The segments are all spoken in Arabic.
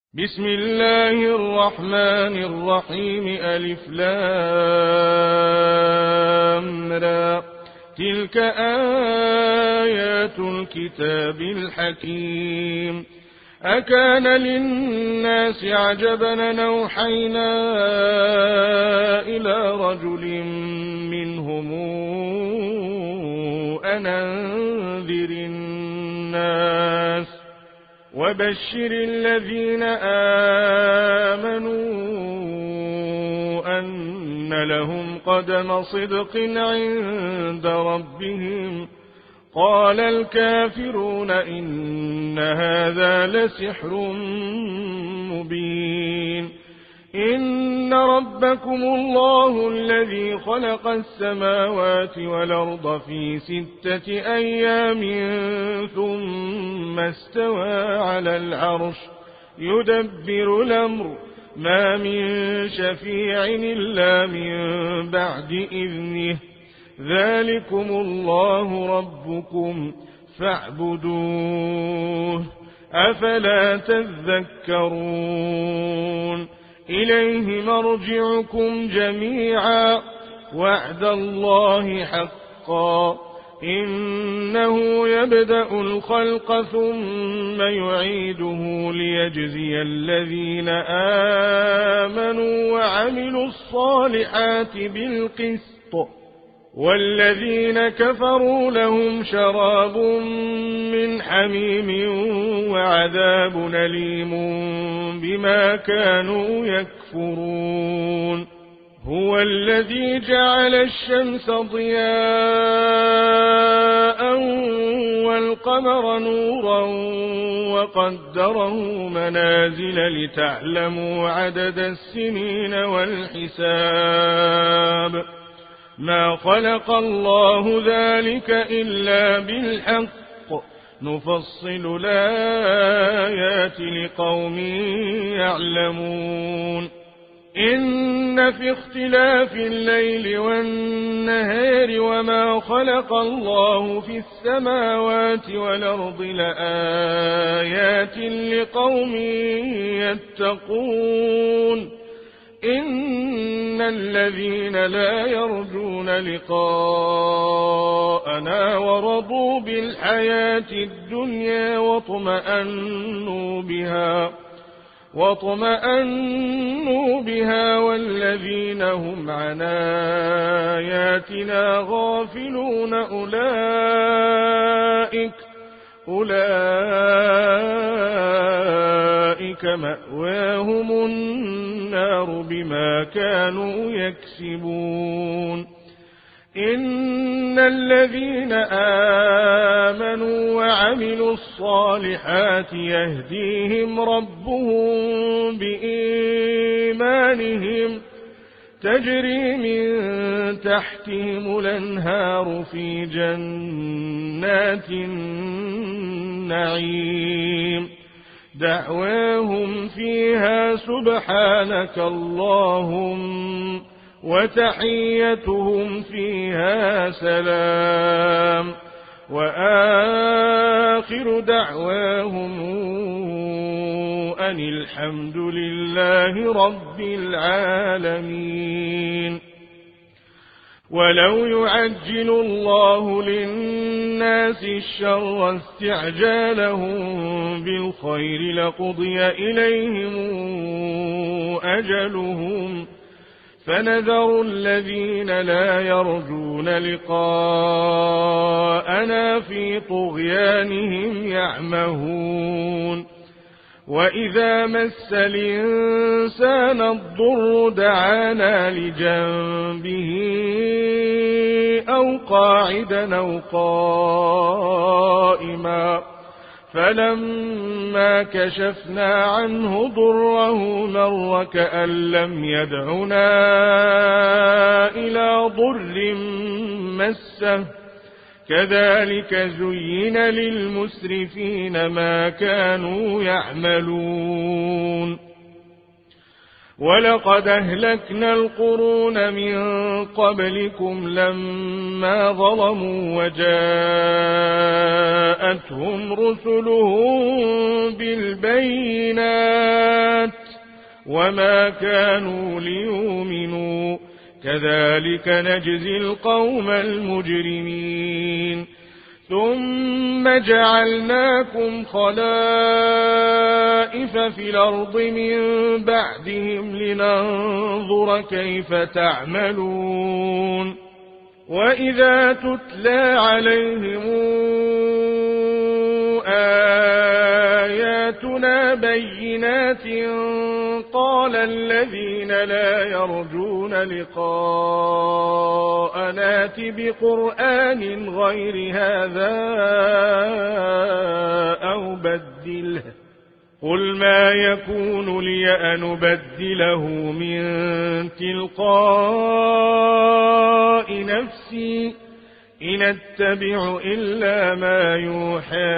بسم الله الرحمن الرحيم ألف لام را تلك آيات الكتاب الحكيم أكان للناس عجبا أوحينا إلى رجل منهم أن أنذر الناس وبشر الذين آمنوا أن لهم قدم صدق عند ربهم قال الكافرون إن هذا لسحر مبين إن ربكم الله الذي خلق السماوات والأرض في 6 أيام ثم استوى على العرش يدبر الأمر ما من شفيع إلا من بعد إذنه ذلكم الله ربكم فاعبدوه أفلا تذكرون إليه مرجعكم جميعا وعد الله حقا إنه يبدأ الخلق ثم يعيده ليجزي الذين آمنوا وعملوا الصالحات بالقسط والذين كفروا لهم شراب من حميم وعذاب أليم بما كانوا يكفرون هو الذي جعل الشمس ضياء والقمر نورا وقدره منازل لتعلموا عدد السنين والحساب ما خلق الله ذلك إلا بالحق نفصل الآيات لقوم يعلمون إن في اختلاف الليل والنهار وما خلق الله في السماوات والأرض لآيات لقوم يتقون إن الذين لا يرجون لقاءنا ورضوا بالحياة الدنيا واطمأنوا بها والذين هم عن آياتنا غافلون أولئك مأواهم النار بما كانوا يكسبون إن الذين آمنوا وعملوا الصالحات يهديهم ربهم بإيمانهم تجري من تحتهم الأنهار في جنات النعيم دعواهم فيها سبحانك اللهم وتحيتهم فيها سلام وآخر دعواهم أن الحمد لله رب العالمين ولو يعجل الله للناس الشر استعجالهم بالخير لقضي إليهم أجلهم فنذر الذين لا يرجون لقاءنا في طغيانهم يعمهون وإذا مس الإنسان الضر دعانا لجنبه أو قاعدا أو قائما فلما كشفنا عنه ضره مر كأن لم يدعنا إلى ضر مسه كذلك زين للمسرفين ما كانوا يعملون ولقد أهلكنا القرون من قبلكم لما ظلموا وجاءتهم رسلهم بالبينات وما كانوا ليؤمنوا كذلك نجزي القوم المجرمين ثم جعلناكم خلائف في الأرض من بعدهم لننظر كيف تعملون وإذا تتلى عليهم آياتنا بينات قال الذين لا يرجون لقاءنا ائت بقرآن غير هذا أو بدله قل ما يكون لي أن أبدله من تلقاء نفسي إن أتبع إلا ما يوحى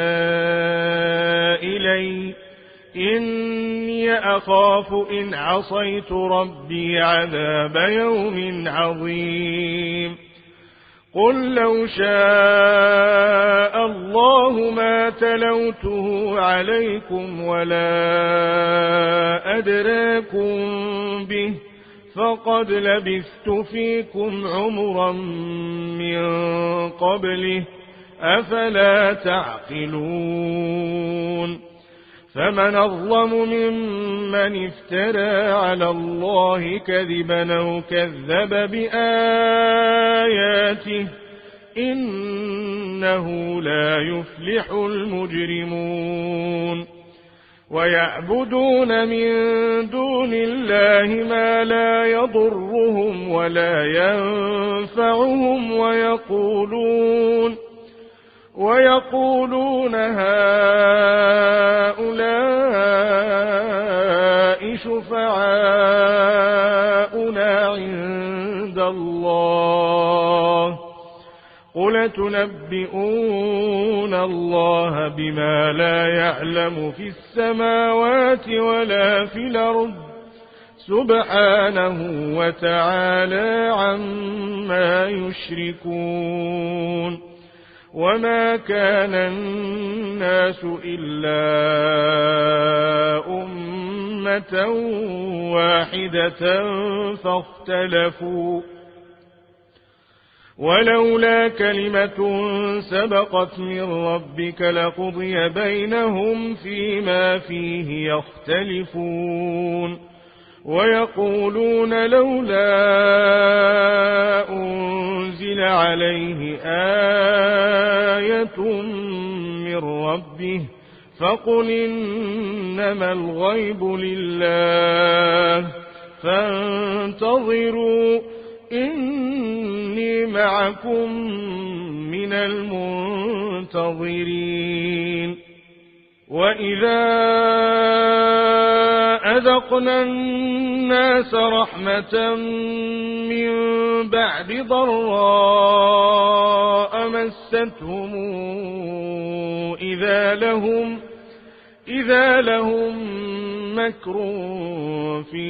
إلي إني أخاف إن عصيت ربي عذاب يوم عظيم قل لو شاء الله ما تلوته عليكم ولا أدراكم به فقد لبثت فيكم عمرا من قبله أفلا تعقلون فمن أظلم ممن افترى على الله كذبا أو كذب بآياته إنه لا يفلح المجرمون ويعبدون من دون الله ما لا يضرهم ولا ينفعهم ويقولون هؤلاء شفعاؤنا عند الله قل تنبئون الله بما لا يعلم في السماوات ولا في الأرض سبحانه وتعالى عما يشركون وما كان الناس إلا أمة واحدة فاختلفوا ولولا كلمة سبقت من ربك لقضي بينهم فيما فيه يختلفون ويقولون لولا أنزل عليه آية من ربه فقل إنما الغيب لله فانتظروا إني معكم من المنتظرين وإذا أذقنا الناس رحمة من بعد ضراء مستهم إذا لهم مكر في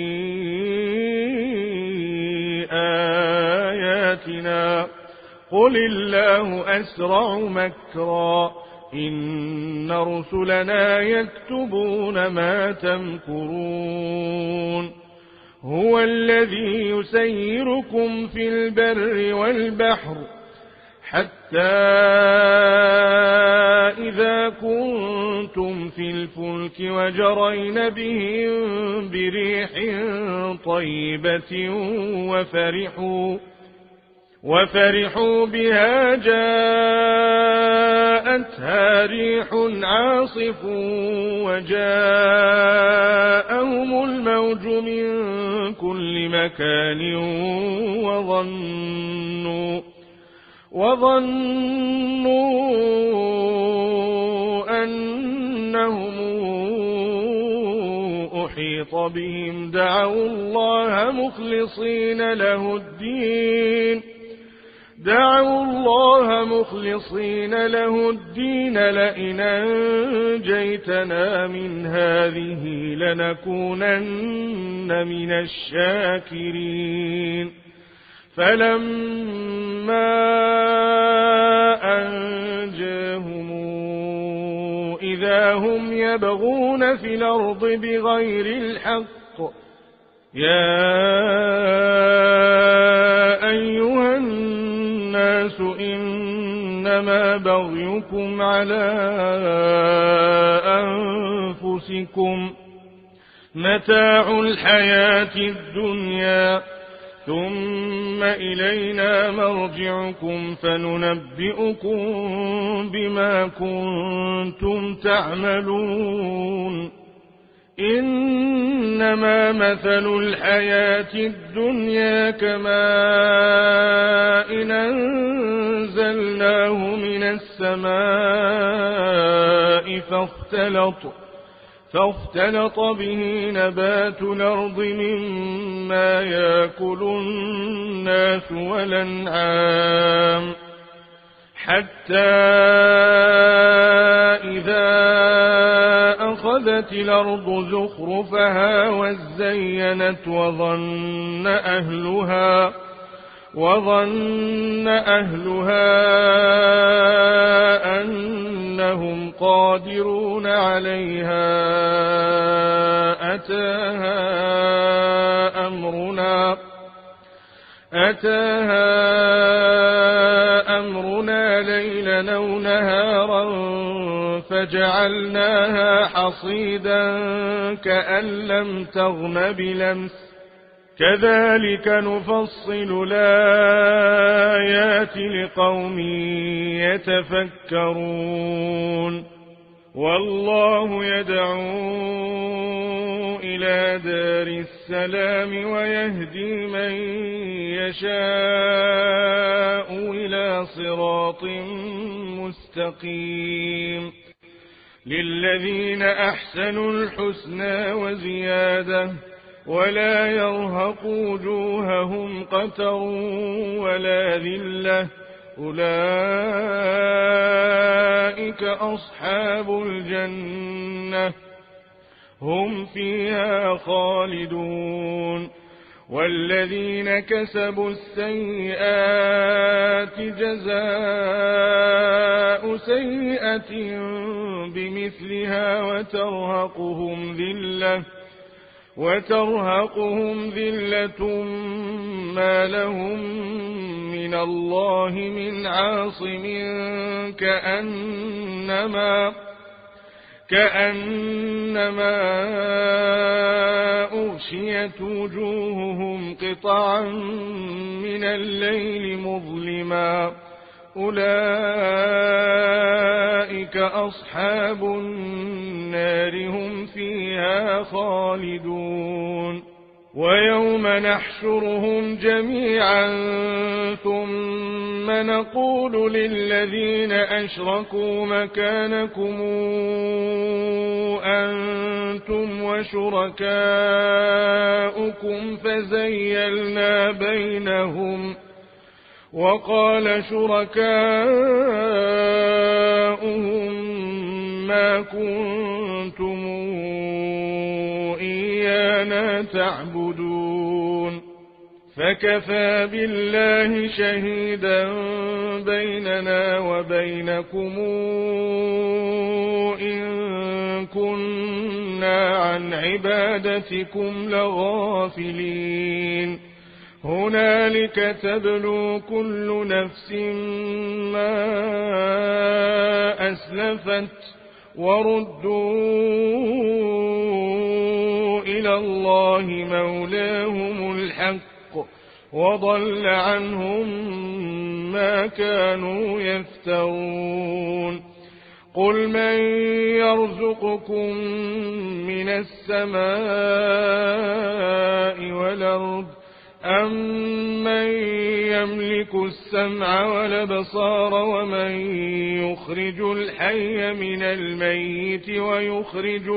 آياتنا قل الله أسرع مكرا إن رسلنا يكتبون ما تمكرون هو الذي يسيركم في البر والبحر حتى إذا كنتم في الفلك وجرين بهم بريح طيبة وفرحوا بها جاءتها ريح عاصف وجاءهم الموج من كل مكان وظنوا أنهم أحيط بهم دعوا الله مخلصين له الدين لئن أنجيتنا من هذه لنكونن من الشاكرين فلما أنجاهم إذا هم يبغون في الأرض بغير الحق يا أيها الناس إنما بغيكم على أنفسكم متاع الحياة الدنيا ثم إلينا مرجعكم فننبئكم بما كنتم تعملون إنما مثل الحياة الدنيا كماء أنزلناه من السماء فاختلط به نبات الأرض مما يأكل الناس والأنعام حتى إذا أخذت الأرض زخرفها وزينت وظن أهلها أنهم قادرون عليها أتاها أمرنا ليلا أو نهارا فجعلناها حصيدا كأن لم تغن بلمس كذلك نفصل الآيات لقوم يتفكرون والله يدعو إلى دار السلام ويهدي من يشاء إلى صراط مستقيم للذين أحسنوا الحسنى وزيادة ولا يرهق وجوههم قتر ولا ذلة أولئك أصحاب الجنة هم فيها خالدون والذين كسبوا السيئات جزاء سيئة بمثلها وترهقهم ذلة ما لهم من الله من عاصم كأنما أغشيت وجوههم قطعا من الليل مظلما أولئك أصحاب النار هم فيها خالدون ويوم نحشرهم جميعا ثم نقول للذين أشركوا مكانكم أنتم وشركاؤكم فزيلنا بينهم وقال شركاؤهم ما كنتم إيانا تعبدون فكفى بالله شهيدا بيننا وبينكم إن كنا عن عبادتكم لغافلين هنالك تبلو كل نفس ما أسلفت وردوا إلى الله مولاهم الحق وضل عنهم ما كانوا يفترون قل من يرزقكم من السماء والأرض أمن يملك السمع والأبصار ومن يخرج الحي من الميت ويخرج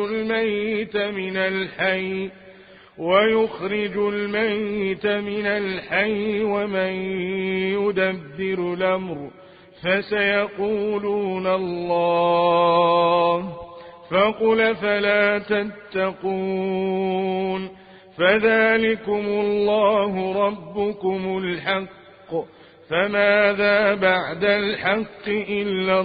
الميت من الحي ومن يدبر الأمر فسيقولون الله فقل فلا تتقون فذلكم الله ربكم الحق فماذا بعد الحق إلا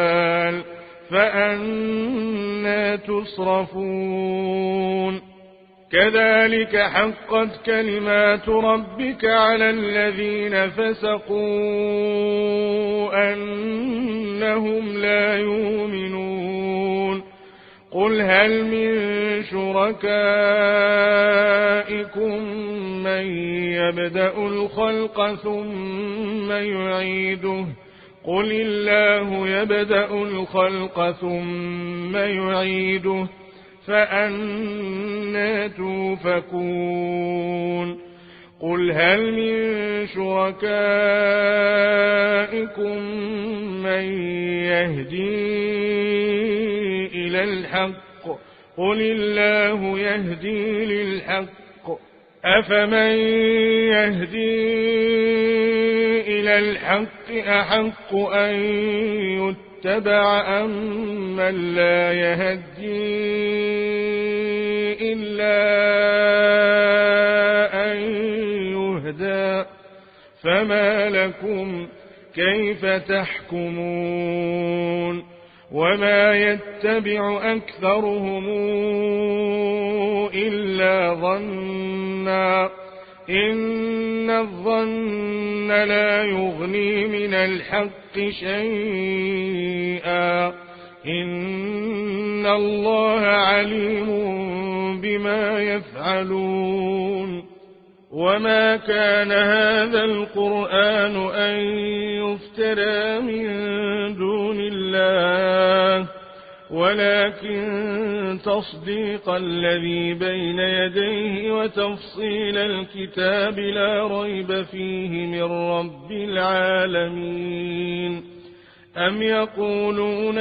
الضلال فأنى تصرفون كذلك حقت كلمات ربك على الذين فسقوا أنهم لا يؤمنون قل هل من شركائكم من يبدأ الخلق ثم يعيده قل الله يبدأ الخلق ثم يعيده فأنى توفكون قل هل من شركائكم من يهدي إلى الحق قل الله يهدي للحق أفمن يهدي إلى الحق أحق أن يتبع أم من لا يهدي إلا أن يهدى فما لكم كيف تحكمون وما يتبع أكثرهم إلا ظنا إن الظن لا يغني من الحق شيئا إن الله عليم بما يفعلون وما كان هذا القرآن أن يفترى من دون الله ولكن تصديق الذي بين يديه وتفصيل الكتاب لا ريب فيه من رب العالمين أم يقولون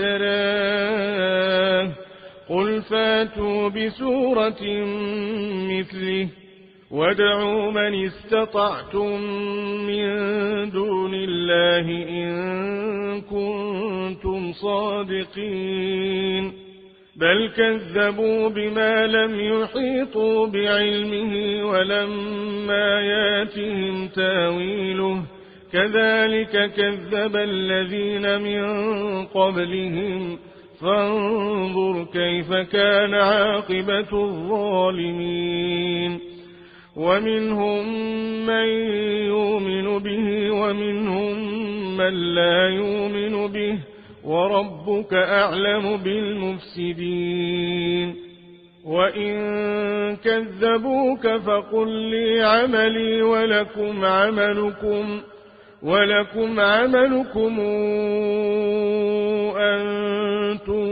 افتراه قل فاتوا بسورة مثله وادعوا من استطعتم من دون الله إن كنتم صادقين بل كذبوا بما لم يحيطوا بعلمه ولما ياتهم تاويله كذلك كذب الذين من قبلهم فانظر كيف كان عاقبة الظالمين ومنهم من يؤمن به ومنهم من لا يؤمن به وربك أعلم بالمفسدين وإن كذبوك فقل لي عملي ولكم عملكم أنتم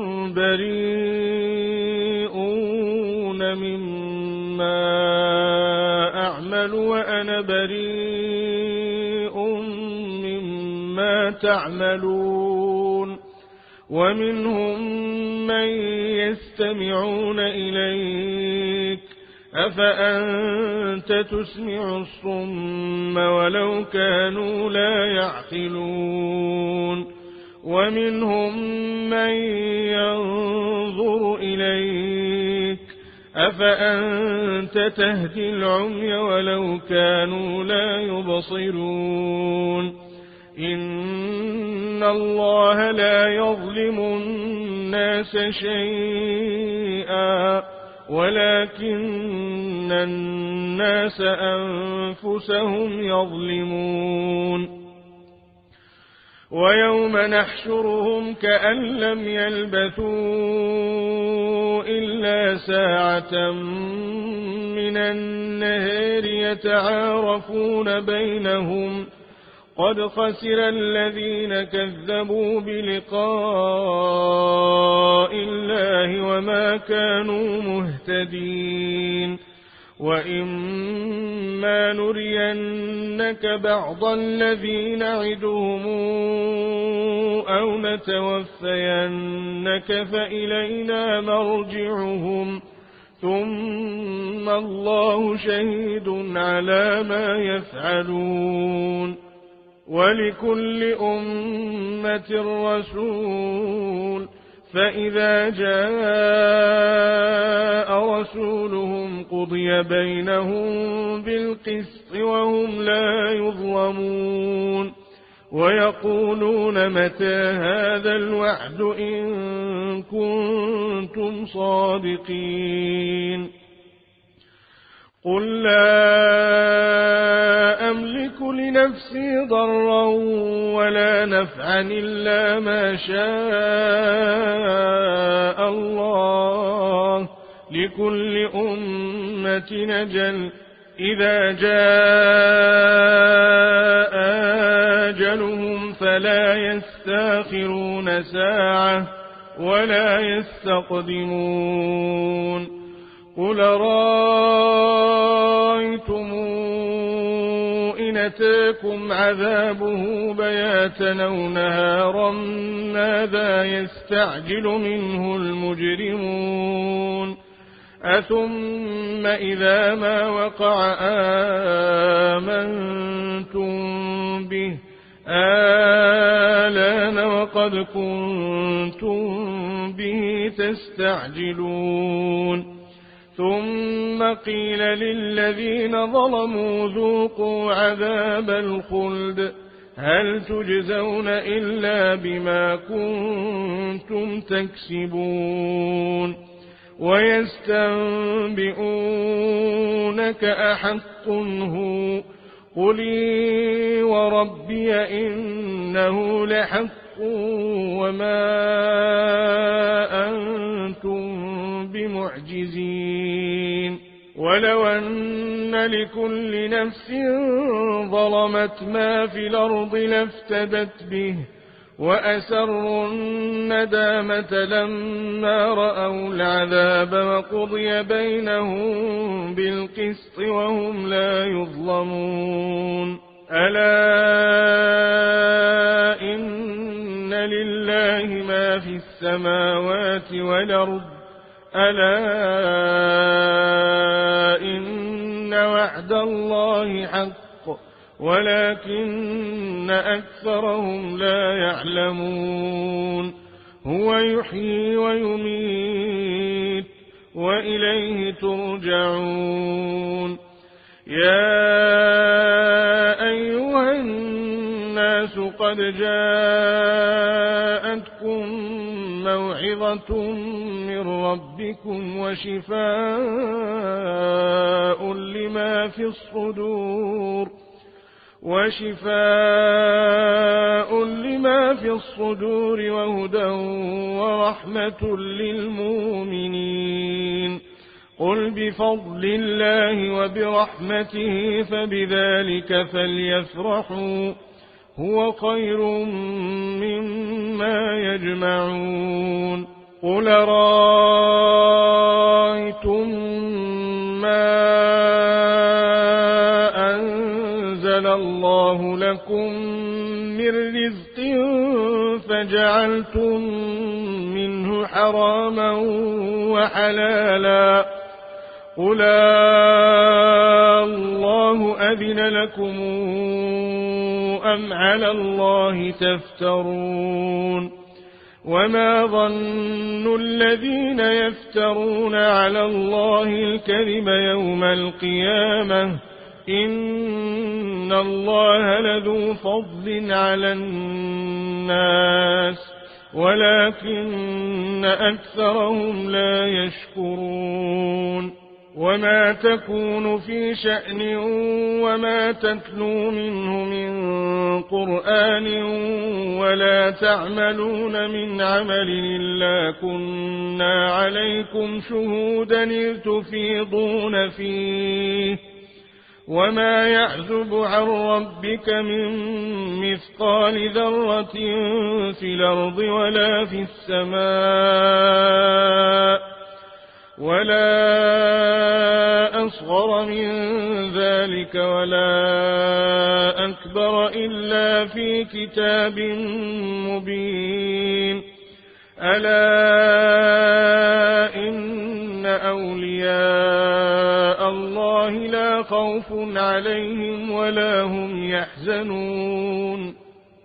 بريئون مما أعمل وأنا بريء مما تعملون ومنهم من يستمعون إليك أفأنت تسمع الصم ولو كانوا لا يعقلون ومنهم من ينظر إليك أفأنت تهدي العمي ولو كانوا لا يبصرون إن الله لا يظلم الناس شيئا ولكن الناس أنفسهم يظلمون ويوم نحشرهم كأن لم يلبثوا إلا ساعة من النهار يتعارفون بينهم قد خسر الذين كذبوا بلقاء الله وما كانوا مهتدين وإما نرينك بعض الذي نعدهم أو نتوفينك فإلينا مرجعهم ثم الله شهيد على ما يفعلون ولكل أمة رسول فإذا جاء رسولهم قضي بينهم بالقسط وهم لا يظلمون ويقولون متى هذا الوعد إن كنتم صادقين قل لا أملك لنفسي ضرا ولا نفعا إلا ما شاء الله لكل أمة أجل إذا جاء أجلهم فلا يستأخرون ساعة ولا يستقدمون قل رأيتم إن أتاكم عذابه بياتا أو نهارا ماذا يستعجل منه المجرمون أثم إذا ما وقع آمنتم به آلان وقد كنتم به تستعجلون ثم قيل للذين ظلموا ذوقوا عذاب الخلد هل تجزون إلا بما كنتم تكسبون ويستنبئونك أحق هو قل وربي إنه لحق وما أنتم بمعجزين ولو أن لكل نفس ظلمت ما في الأرض لافتدت به وأسروا الندامة لما رأوا العذاب وقضي بينهم بالقسط وهم لا يظلمون ألا إن لله ما في السماوات والأرض ألا إن وعد الله حق ولكن أكثرهم لا يعلمون هو يحيي ويميت وإليه ترجعون يا أيها الناس قد جاءتكم موعظة من ربكم وشفاء لما في الصدور وهدى ورحمة للمؤمنين قل بفضل الله وبرحمته فبذلك فليفرحوا هو خير مما يجمعون قل رأيتم ما أنزل الله لكم من رزق فجعلتم منه حراما وحلالا قل الله أذن لكم أم على الله تفترون وما ظن الذين يفترون على الله الكذب يوم القيامة إن الله لذو فضل على الناس ولكن أكثرهم لا يشكرون وما تكون في شأن وما تتلو منه من قرآن ولا تعملون من عمل إلا كنا عليكم شهودا إذ تفيضون فيه وما يعزب عن ربك من مثقال ذرة في الأرض ولا في السماء ولا أصغر من ذلك ولا أكبر إلا في كتاب مبين ألا إن أولياء الله لا خوف عليهم ولا هم يحزنون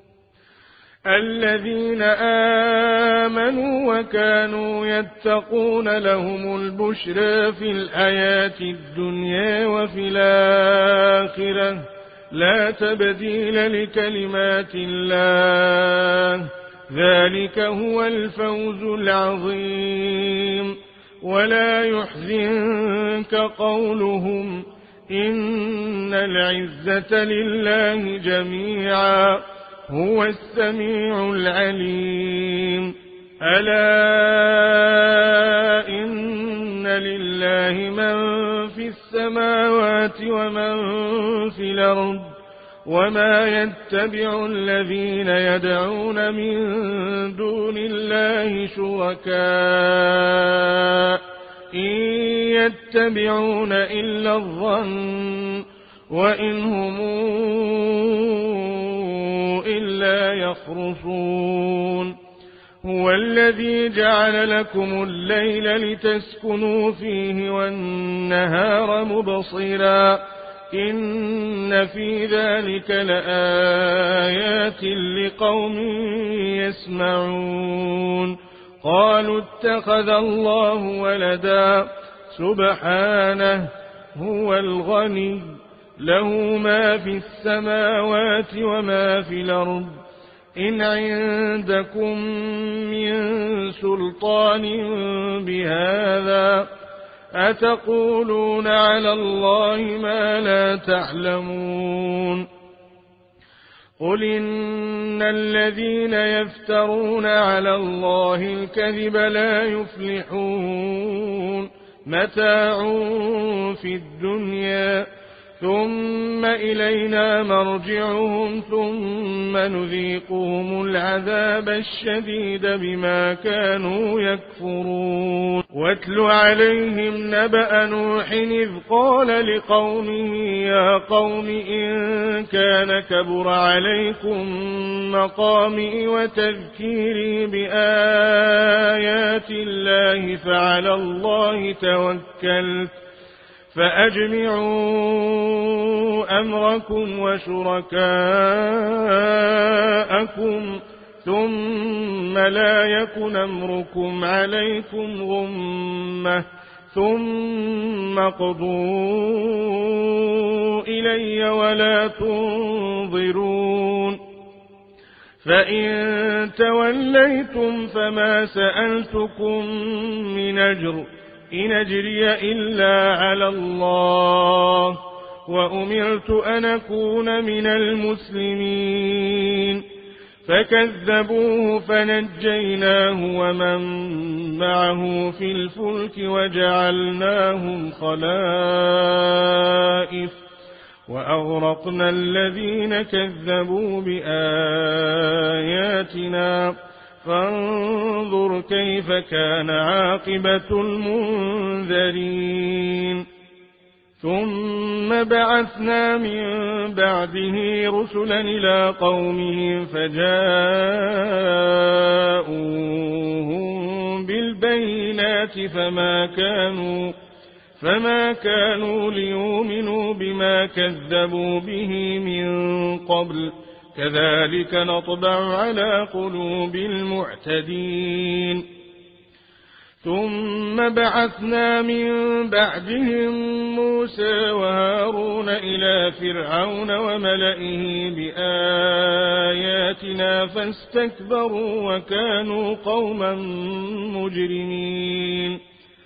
الذين آمنوا وكانوا يتقون لهم البشرى في الحياة الدنيا وفي الآخرة لا تبديل لكلمات الله ذلك هو الفوز العظيم ولا يحزنك قولهم إن العزة لله جميعا هو السميع العليم ألا إن لله من في السماوات ومن في الأرض وما يتبع الذين يدعون من دون الله شركاء إن يتبعون إلا الظن وإن هم إلا يخرصون هو الذي جعل لكم الليل لتسكنوا فيه والنهار مبصرا إن في ذلك لآيات لقوم يسمعون قالوا اتخذ الله ولدا سبحانه هو الغني له ما في السماوات وما في الأرض إن عندكم من سلطان بهذا أتقولون على الله ما لا تعلمون قل إن الذين يفترون على الله الكذب لا يفلحون متاع في الدنيا ثم إلينا مرجعهم ثم نذيقهم العذاب الشديد بما كانوا يكفرون واتل عليهم نبأ نوح إذ قال لقومه يا قوم إن كان كبر عليكم مقامي وتذكيري بآيات الله فعلى الله توكلت فأجمعوا أمركم وشركاءكم ثم لا يكن أمركم عليكم غمة ثم اقضوا إلي ولا تنظرون فإن توليتم فما سألتكم من أجر إن أجري إلا على الله وأمرت أن أكون من المسلمين فكذبوه فنجيناه ومن معه في الفلك وجعلناهم خلائف وأغرقنا الذين كذبوا بآياتنا فانظر كيف كان عاقبة المنذرين ثم بعثنا من بعده رسلا إلى قومهم فجاءوهم بالبينات فما كانوا ليؤمنوا بما كذبوا به من قبل كذلك نطبع على قلوب المعتدين ثم بعثنا من بعدهم موسى وهارون إلى فرعون وملئه بآياتنا فاستكبروا وكانوا قوما مجرمين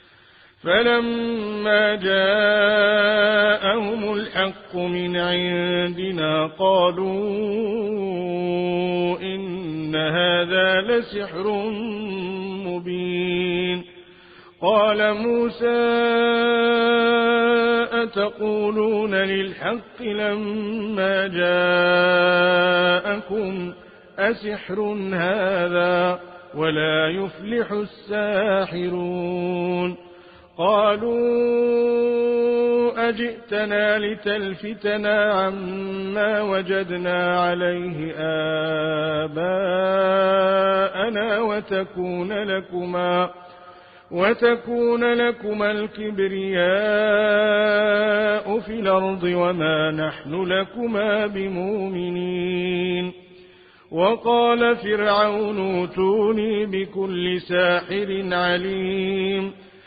فلما جاءهم الحق من عندنا قالوا إن هذا لسحر مبين قال موسى أتقولون للحق لما جاءكم أسحر هذا ولا يفلح الساحرون قالوا أجئتنا لتلفتنا عما وجدنا عليه آباءنا وتكون لكما الكبرياء في الأرض وما نحن لكما بمؤمنين وقال فرعون ائتوني بكل ساحر عليم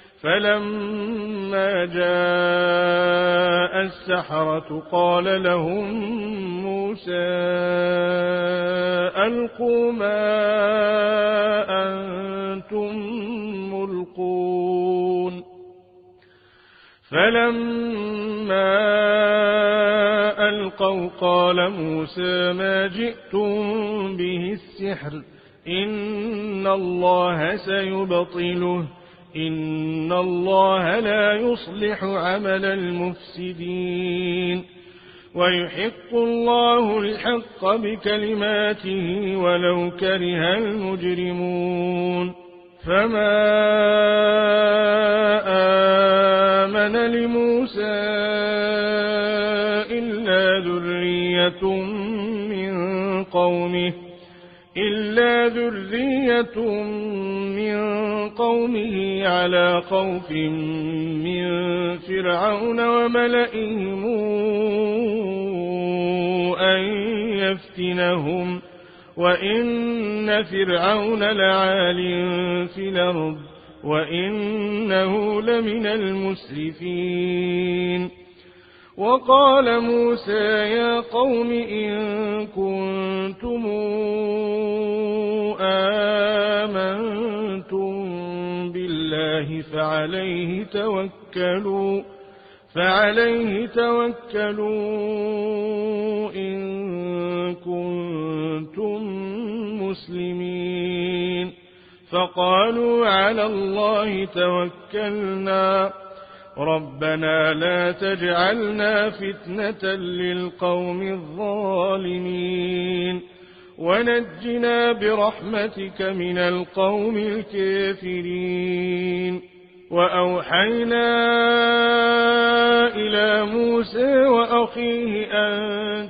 فلما جاء السحرة قال لهم موسى ألقوا ما أنتم ملقون ينطقون فلما ألقوا قال موسى ما جئتم به السحر إن الله سيبطله إن الله لا يصلح عمل المفسدين ويحق الله الحق بكلماته ولو كره المجرمون فما آمن لموسى إلا ذرية من قومه على خوف من فرعون وملئهم أن يفتنهم وإن فرعون لعال في الأرض وإنه لمن المسرفين وقال موسى يا قوم إن كنتم آمنتم بالله فعليه توكلوا إن كنتم مسلمين فقالوا على الله توكلنا ربنا لا تجعلنا فتنة للقوم الظالمين ونجنا برحمتك من القوم الكافرين وأوحينا إلى موسى وأخيه أن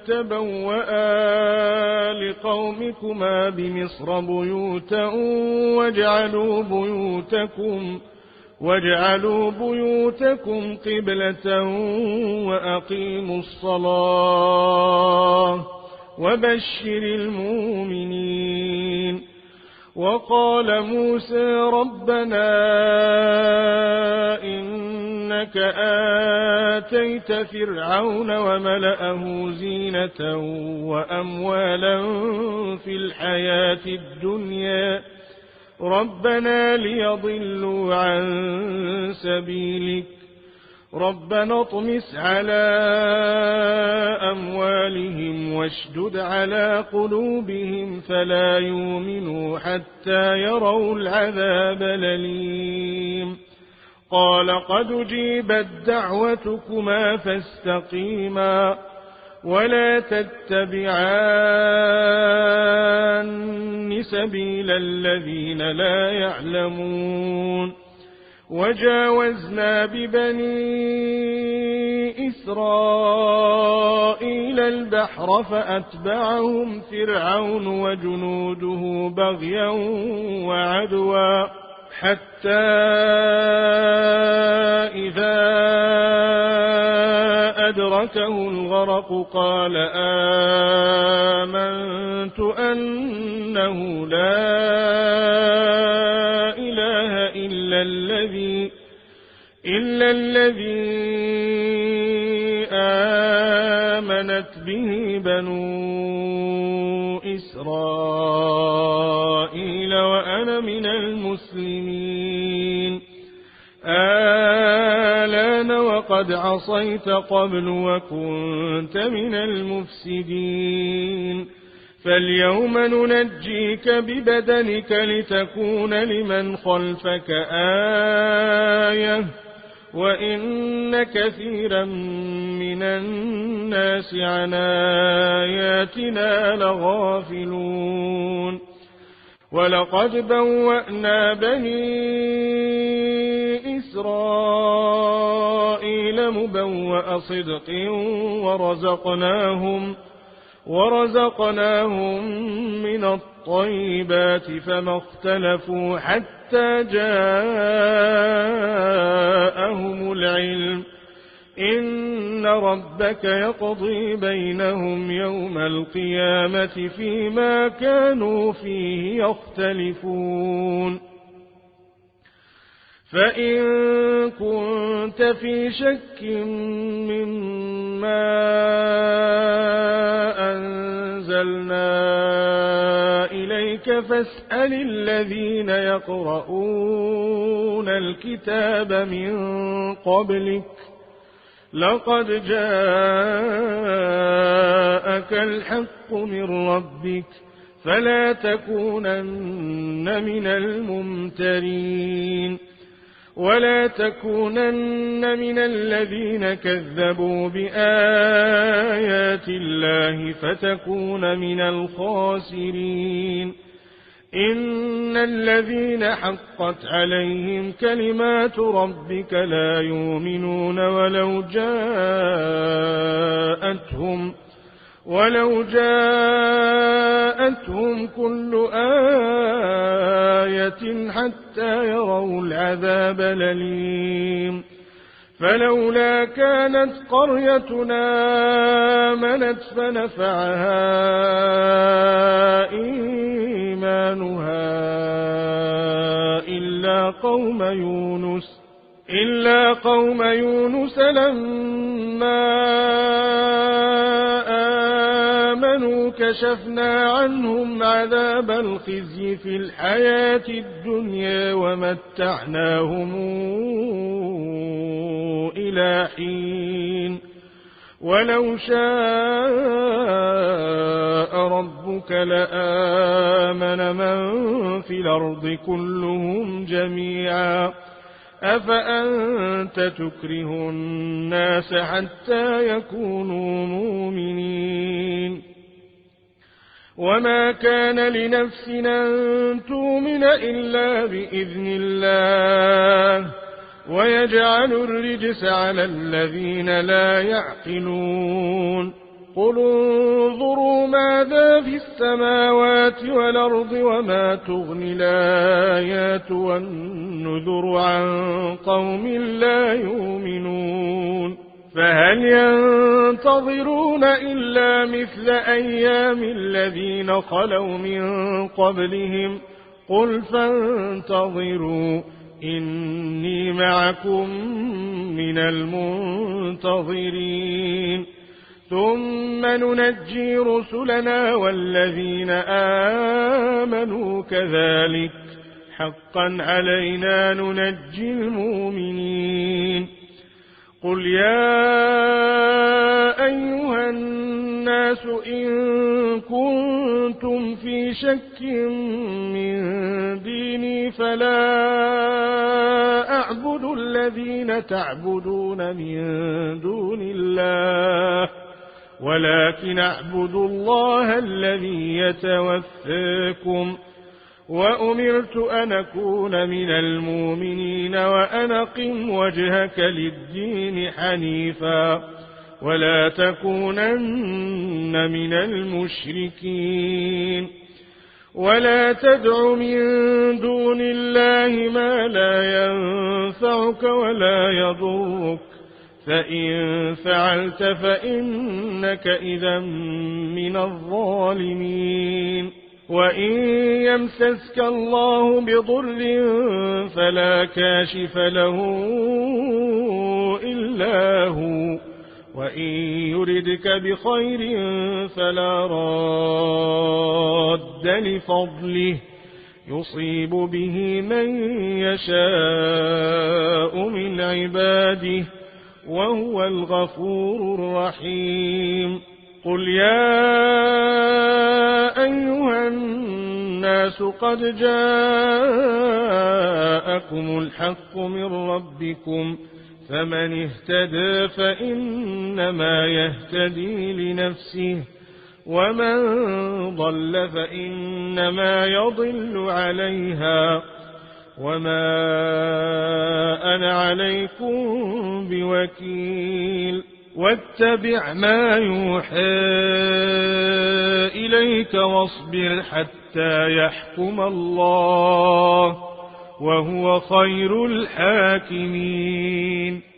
تبوأ لقومكما بمصر بيوتا واجعلوا بيوتكم قبلة وأقيموا الصلاة وبشر المؤمنين وقال موسى ربنا إنك آتيت فرعون وملأه زينة وأموالا في الحياة الدنيا ربنا ليضلوا عن سبيلك ربنا اطمس على أموالهم واشدد على قلوبهم فلا يؤمنوا حتى يروا العذاب الأليم قال قد أجيبت دعوتكما فاستقيما ولا تتبعان سبيل الذين لا يعلمون وجاوزنا ببني إسرائيل البحر فأتبعهم فرعون وجنوده بغيا وعدوا حتى إذا أدركه الغرق قال آمنت أنه لا إله إلا الذي آمنت به بنو إسرائيل وأنا من المسلمين آلان وقد عصيت قبل وكنت من المفسدين فاليوم ننجيك ببدنك لتكون لمن خلفك آية وإن كثيرا من الناس عن آياتنا لغافلون ولقد بوأنا بني إسرائيل مبوأ صدق ورزقناهم من الطيبات فما اختلفوا حتى جاءهم العلم إن ربك يقضي بينهم يوم القيامة فيما كانوا فيه يختلفون فإن كنت في شك مما أنزلنا إليك فاسأل الذين يقرؤون الكتاب من قبلك لقد جاءك الحق من ربك فلا تكونن من الممترين ولا تكونن من الذين كذبوا بآيات الله فتكون من الخاسرين إن الذين حقت عليهم كلمات ربك لا يؤمنون ولو جاءتهم كل آية حتى يروا العذاب الأليم فلولا كانت قريتنا آمنت فنفعها إيمانها إلا قوم يونس لما آمنوا كشفنا عنهم عذاب الخزي في الحياة الدنيا ومتعناهم إلى حين ولو شاء ربك لآمن من في الأرض كلهم جميعا أفأنت تكره الناس حتى يكونوا مؤمنين وما كان لنفس أن تؤمن إلا بإذن الله ويجعل الرجس على الذين لا يعقلون قل انظروا ماذا في السماوات والأرض وما تغني الآيات والنذر عن قوم لا يؤمنون فهل ينتظرون إلا مثل أيام الذين خلوا من قبلهم قل فانتظروا إني معكم من المنتظرين ثم ننجي رسلنا والذين آمنوا كذلك حقا علينا ننجي المؤمنين قل يا أيها الناس إن كنتم في شك من ديني فلا أعبد الذين تعبدون من دون الله ولكن أعبد الله الذي يتوفاكم وأمرت أن أكون من المؤمنين وأن أقم وجهك للدين حنيفا ولا تكونن من المشركين ولا تدع من دون الله ما لا ينفعك ولا يضرك فإن فعلت فإنك إذا من الظالمين وإن يمسسك الله بضر فلا كاشف له إلا هو وإن يردك بخير فلا راد لفضله يصيب به من يشاء من عباده وهو الغفور الرحيم قل يا أيها الناس قد جاءكم الحق من ربكم فمن اهتدى فإنما يهتدي لنفسه ومن ضل فإنما يضل عليها وما أنا عليكم بوكيل واتبع ما يوحى إليك واصبر حتى يحكم الله وهو خير الحاكمين